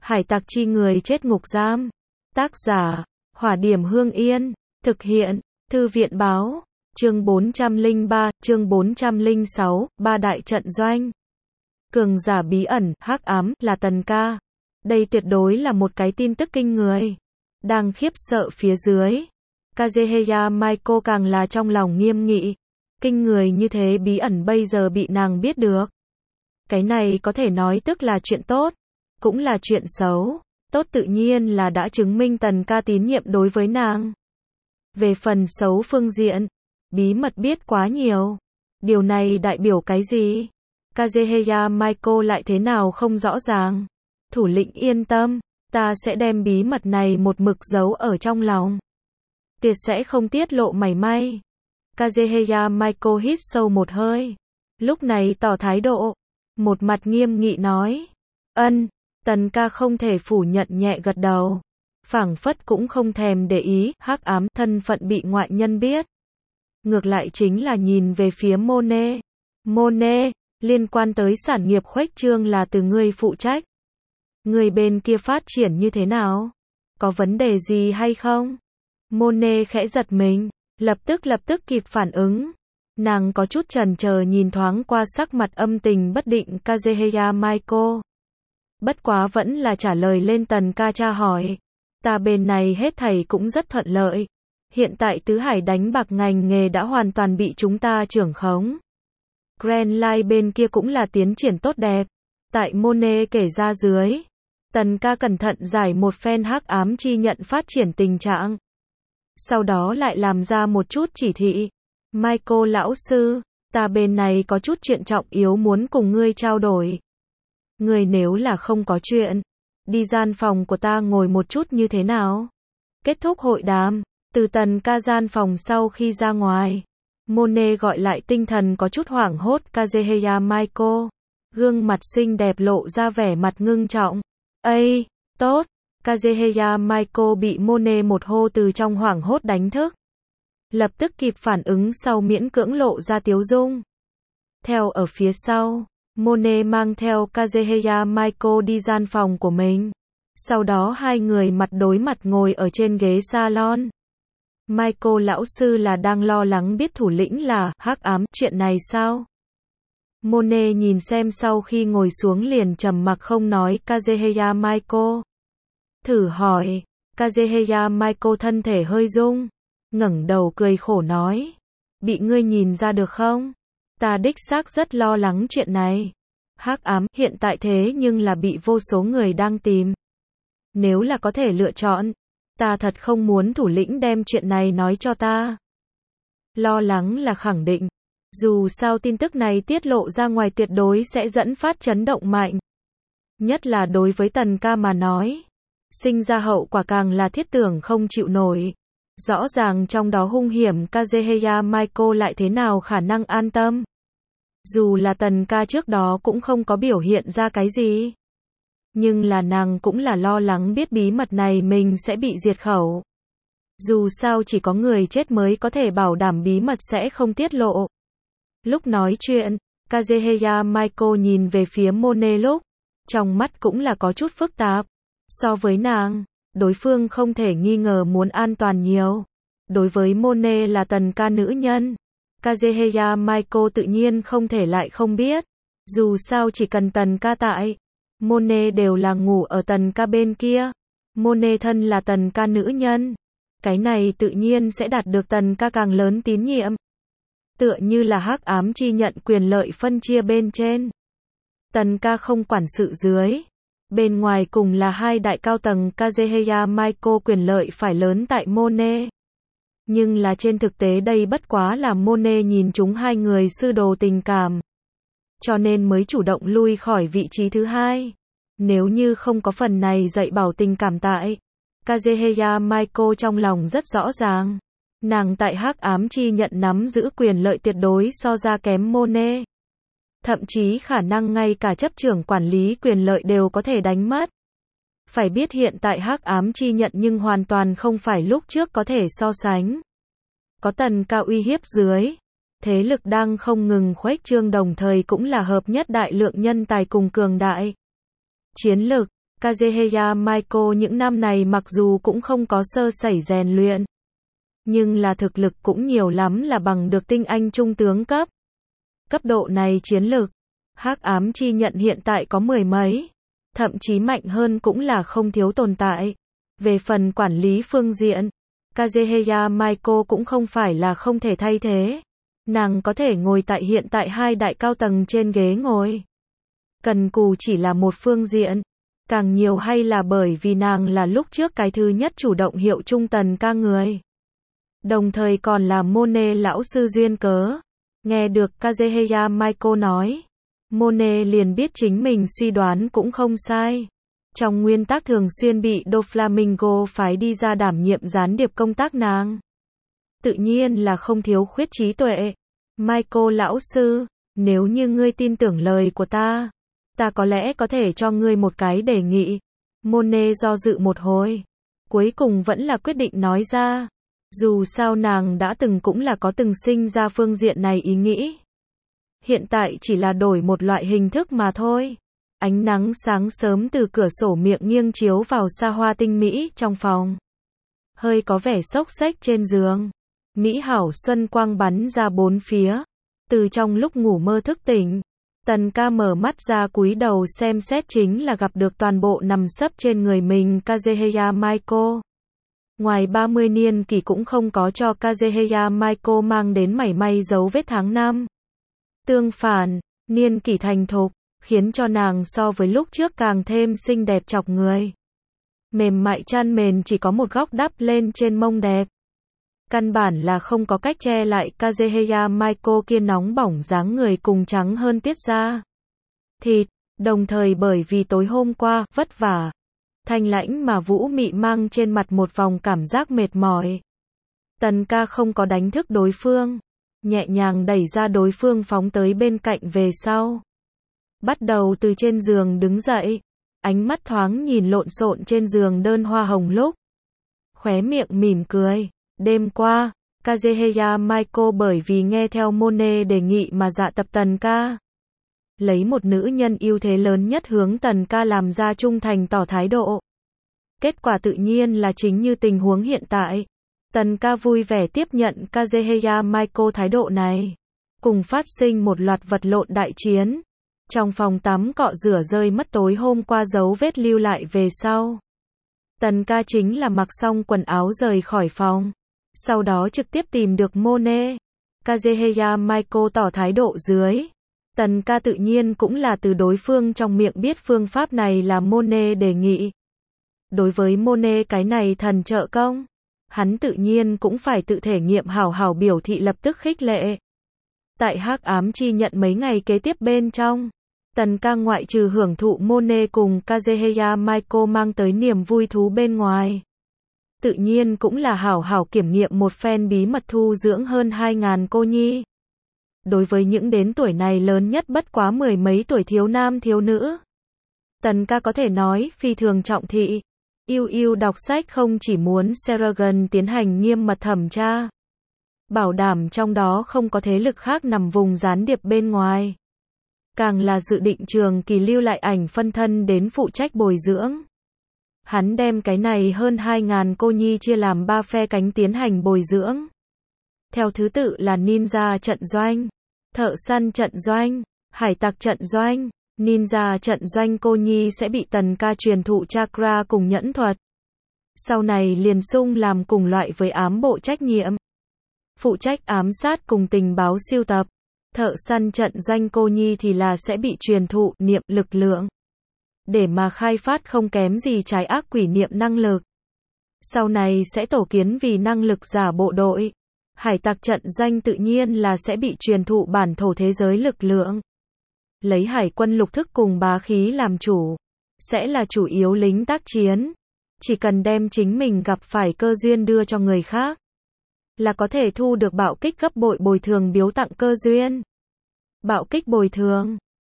Hải tặc chi người chết ngục giam. Tác giả, Hỏa Điểm Hương Yên. Thực hiện, Thư viện báo. Chương 403, chương 406, ba đại trận doanh. Cường giả bí ẩn, hắc ám, là Tần Ca. Đây tuyệt đối là một cái tin tức kinh người. Đang khiếp sợ phía dưới, Kazuhaya Maiko càng là trong lòng nghiêm nghị. Kinh người như thế bí ẩn bây giờ bị nàng biết được. Cái này có thể nói tức là chuyện tốt, cũng là chuyện xấu. Tốt tự nhiên là đã chứng minh Tần Ca tín nhiệm đối với nàng. Về phần xấu phương diện, bí mật biết quá nhiều. Điều này đại biểu cái gì? Kazuhaya Maiko lại thế nào không rõ ràng. Thủ lĩnh yên tâm, ta sẽ đem bí mật này một mực giấu ở trong lòng. Tuyệt sẽ không tiết lộ mảy may. Kazuhaya Maiko hít sâu một hơi. Lúc này tỏ thái độ. Một mặt nghiêm nghị nói. Ân. Tần Ca không thể phủ nhận nhẹ gật đầu. Phảng phất cũng không thèm để ý, hắc ám thân phận bị ngoại nhân biết. Ngược lại chính là nhìn về phía Mone. Mone, liên quan tới sản nghiệp khuếch trương là từ ngươi phụ trách. Người bên kia phát triển như thế nào? Có vấn đề gì hay không? Mone khẽ giật mình, lập tức kịp phản ứng. Nàng có chút chần chờ nhìn thoáng qua sắc mặt âm tình bất định Kazuhaya Maiko. Bất quá vẫn là trả lời lên Tần Ca tra hỏi. Ta bên này hết thảy cũng rất thuận lợi. Hiện tại tứ hải đánh bạc ngành nghề đã hoàn toàn bị chúng ta trưởng khống. Grand Line bên kia cũng là tiến triển tốt đẹp. Tại Mone kể ra dưới, Tần Ca cẩn thận giải một phen hắc ám chi nhận phát triển tình trạng. Sau đó lại làm ra một chút chỉ thị. Maiko lão sư, ta bên này có chút chuyện trọng yếu muốn cùng ngươi trao đổi. Ngươi nếu là không có chuyện, đi gian phòng của ta ngồi một chút như thế nào? Kết thúc hội đàm, từ Tần Ca gian phòng sau khi ra ngoài, Mone gọi lại tinh thần có chút hoảng hốt Kazuhaya Maiko. Gương mặt xinh đẹp lộ ra vẻ mặt ngưng trọng. Ây, tốt. Kazuhaya Maiko bị Mone một hô từ trong hoảng hốt đánh thức. Lập tức kịp phản ứng sau miễn cưỡng lộ ra tiếu dung. Theo ở phía sau, Mone mang theo Kazuhaya Maiko đi gian phòng của mình. Sau đó hai người mặt đối mặt ngồi ở trên ghế salon. Maiko lão sư là đang lo lắng biết thủ lĩnh là hắc ám chuyện này sao? Mone nhìn xem sau khi ngồi xuống liền trầm mặc không nói Kazuhaya Maiko. Thử hỏi, Kazuhaya Maiko thân thể hơi rung, ngẩng đầu cười khổ nói. Bị ngươi nhìn ra được không? Ta đích xác rất lo lắng chuyện này. Hắc ám hiện tại thế nhưng là bị vô số người đang tìm. Nếu là có thể lựa chọn, ta thật không muốn thủ lĩnh đem chuyện này nói cho ta. Lo lắng là khẳng định. Dù sao tin tức này tiết lộ ra ngoài tuyệt đối sẽ dẫn phát chấn động mạnh. Nhất là đối với Tần Ca mà nói. Sinh ra hậu quả càng là thiết tưởng không chịu nổi. Rõ ràng trong đó hung hiểm Kazuhaya Maiko lại thế nào khả năng an tâm. Dù là Tần Ca trước đó cũng không có biểu hiện ra cái gì. Nhưng là nàng cũng là lo lắng biết bí mật này mình sẽ bị diệt khẩu. Dù sao chỉ có người chết mới có thể bảo đảm bí mật sẽ không tiết lộ. Lúc nói chuyện, Kazuhaya Maiko nhìn về phía Mone lúc, trong mắt cũng là có chút phức tạp. So với nàng, đối phương không thể nghi ngờ muốn an toàn nhiều. Đối với Mone là Tần Ca nữ nhân, Kazuhaya Maiko tự nhiên không thể lại không biết. Dù sao chỉ cần Tần Ca tại, Mone đều là ngủ ở Tần Ca bên kia. Mone thân là Tần Ca nữ nhân. Cái này tự nhiên sẽ đạt được Tần Ca càng lớn tín nhiệm. Tựa như là hắc ám chi nhận quyền lợi phân chia bên trên. Tần Ca không quản sự dưới. Bên ngoài cùng là hai đại cao tầng Kazuhaya Maiko quyền lợi phải lớn tại Mone. Nhưng là trên thực tế đây bất quá là Mone nhìn chúng hai người sư đồ tình cảm. Cho nên mới chủ động lui khỏi vị trí thứ hai. Nếu như không có phần này dạy bảo tình cảm tại, Kazuhaya Maiko trong lòng rất rõ ràng. Nàng tại hắc ám chi nhận nắm giữ quyền lợi tuyệt đối so ra kém Mone. Thậm chí khả năng ngay cả chấp trưởng quản lý quyền lợi đều có thể đánh mất. Phải biết hiện tại hắc ám chi nhận nhưng hoàn toàn không phải lúc trước có thể so sánh. Có Tần Ca uy hiếp dưới, thế lực đang không ngừng khuếch trương đồng thời cũng là hợp nhất đại lượng nhân tài cùng cường đại. Chiến lực, Kazuhaya Maiko những năm này mặc dù cũng không có sơ sẩy rèn luyện, nhưng là thực lực cũng nhiều lắm là bằng được tinh anh trung tướng cấp. Cấp độ này chiến lực, Hắc Ám Chi Nhận hiện tại có mười mấy, thậm chí mạnh hơn cũng là không thiếu tồn tại. Về phần quản lý phương diện, Kazuhaya Maiko cũng không phải là không thể thay thế. Nàng có thể ngồi tại hiện tại hai đại cao tầng trên ghế ngồi. Cần cù chỉ là một phương diện, càng nhiều hay là bởi vì nàng là lúc trước cái thứ nhất chủ động hiệu chung Tần Ca người. Đồng thời còn là Mone lão sư duyên cớ. Nghe được Kazuhaya Maiko nói, Mone liền biết chính mình suy đoán cũng không sai. Trong nguyên tắc thường xuyên bị Doflamingo phái đi ra đảm nhiệm gián điệp công tác nàng. Tự nhiên là không thiếu khuyết trí tuệ. Maiko lão sư, nếu như ngươi tin tưởng lời của ta có lẽ có thể cho ngươi một cái đề nghị. Mone do dự một hồi, cuối cùng vẫn là quyết định nói ra. Dù sao nàng đã cũng là có từng sinh ra phương diện này ý nghĩ. Hiện tại chỉ là đổi một loại hình thức mà thôi. Ánh nắng sáng sớm từ cửa sổ miệng nghiêng chiếu vào xa hoa tinh mỹ trong phòng. Hơi có vẻ xốc xếch trên giường. Mỹ hảo xuân quang bắn ra bốn phía. Từ trong lúc ngủ mơ thức tỉnh, Tần Ca mở mắt ra cúi đầu xem xét chính là gặp được toàn bộ nằm sấp trên người mình Kazuhaya Maiko. Ngoài 30 niên kỷ cũng không có cho Kazuhaya Maiko mang đến mảy may dấu vết tháng năm. Tương phản, niên kỷ thành thục, khiến cho nàng so với lúc trước càng thêm xinh đẹp chọc người. Mềm mại chăn mền chỉ có một góc đắp lên trên mông đẹp. Căn bản là không có cách che lại Kazuhaya Maiko kia nóng bỏng dáng người cùng trắng hơn tiết da thịt, đồng thời bởi vì tối hôm qua vất vả, thanh lãnh mà vũ mị mang trên mặt một vòng cảm giác mệt mỏi. Tần Ca không có đánh thức đối phương, nhẹ nhàng đẩy ra đối phương phóng tới bên cạnh về sau. Bắt đầu từ trên giường đứng dậy, ánh mắt thoáng nhìn lộn xộn trên giường đơn hoa hồng lúc. Khóe miệng mỉm cười. Đêm qua, Kazuhaya Maiko bởi vì nghe theo Mone đề nghị mà dạ tập Tần Ca. Lấy một nữ nhân ưu thế lớn nhất hướng Tần Ca làm ra trung thành tỏ thái độ. Kết quả tự nhiên là chính như tình huống hiện tại. Tần Ca vui vẻ tiếp nhận Kazuhaya Maiko thái độ này. Cùng phát sinh một loạt vật lộn đại chiến. Trong phòng tắm cọ rửa rơi mất tối hôm qua dấu vết lưu lại về sau. Tần Ca chính là mặc xong quần áo rời khỏi phòng. Sau đó trực tiếp tìm được Mone. Kazuhaya Maiko tỏ thái độ dưới. Tần Ca tự nhiên cũng là từ đối phương trong miệng biết phương pháp này là Mone đề nghị. Đối với Mone cái này thần trợ công, hắn tự nhiên cũng phải tự thể nghiệm hảo hảo biểu thị lập tức khích lệ. Tại Hắc Ám Chi Nhận mấy ngày kế tiếp bên trong, Tần Ca ngoại trừ hưởng thụ Mone cùng Kazuhaya Maiko mang tới niềm vui thú bên ngoài. Tự nhiên cũng là hảo hảo kiểm nghiệm một phen bí mật thu dưỡng hơn 2.000 cô nhi. Đối với những đến tuổi này lớn nhất bất quá mười mấy tuổi thiếu nam thiếu nữ, Tần Ca có thể nói phi thường trọng thị. Yêu đọc sách không chỉ muốn Seragon tiến hành nghiêm mật thẩm tra, bảo đảm trong đó không có thế lực khác nằm vùng gián điệp bên ngoài. Càng là dự định trường kỳ lưu lại ảnh phân thân đến phụ trách bồi dưỡng. Hắn đem cái này hơn 2.000 cô nhi chia làm 3 phe cánh tiến hành bồi dưỡng. Theo thứ tự là ninja trận doanh, thợ săn trận doanh, hải tặc trận doanh. Ninja trận doanh cô nhi sẽ bị Tần Ca truyền thụ chakra cùng nhẫn thuật. Sau này liền sung làm cùng loại với ám bộ trách nhiệm. Phụ trách ám sát cùng tình báo siêu tập. Thợ săn trận doanh cô nhi thì là sẽ bị truyền thụ niệm lực lượng. Để mà khai phát không kém gì trái ác quỷ niệm năng lực. Sau này sẽ tổ kiến vì năng lực giả bộ đội. Hải tặc trận doanh tự nhiên là sẽ bị truyền thụ bản thổ thế giới lực lượng. Lấy hải quân lục thức cùng bá khí làm chủ. Sẽ là chủ yếu lính tác chiến. Chỉ cần đem chính mình gặp phải cơ duyên đưa cho người khác, là có thể thu được bạo kích gấp bội bồi thường biếu tặng cơ duyên. Bạo kích bồi thường,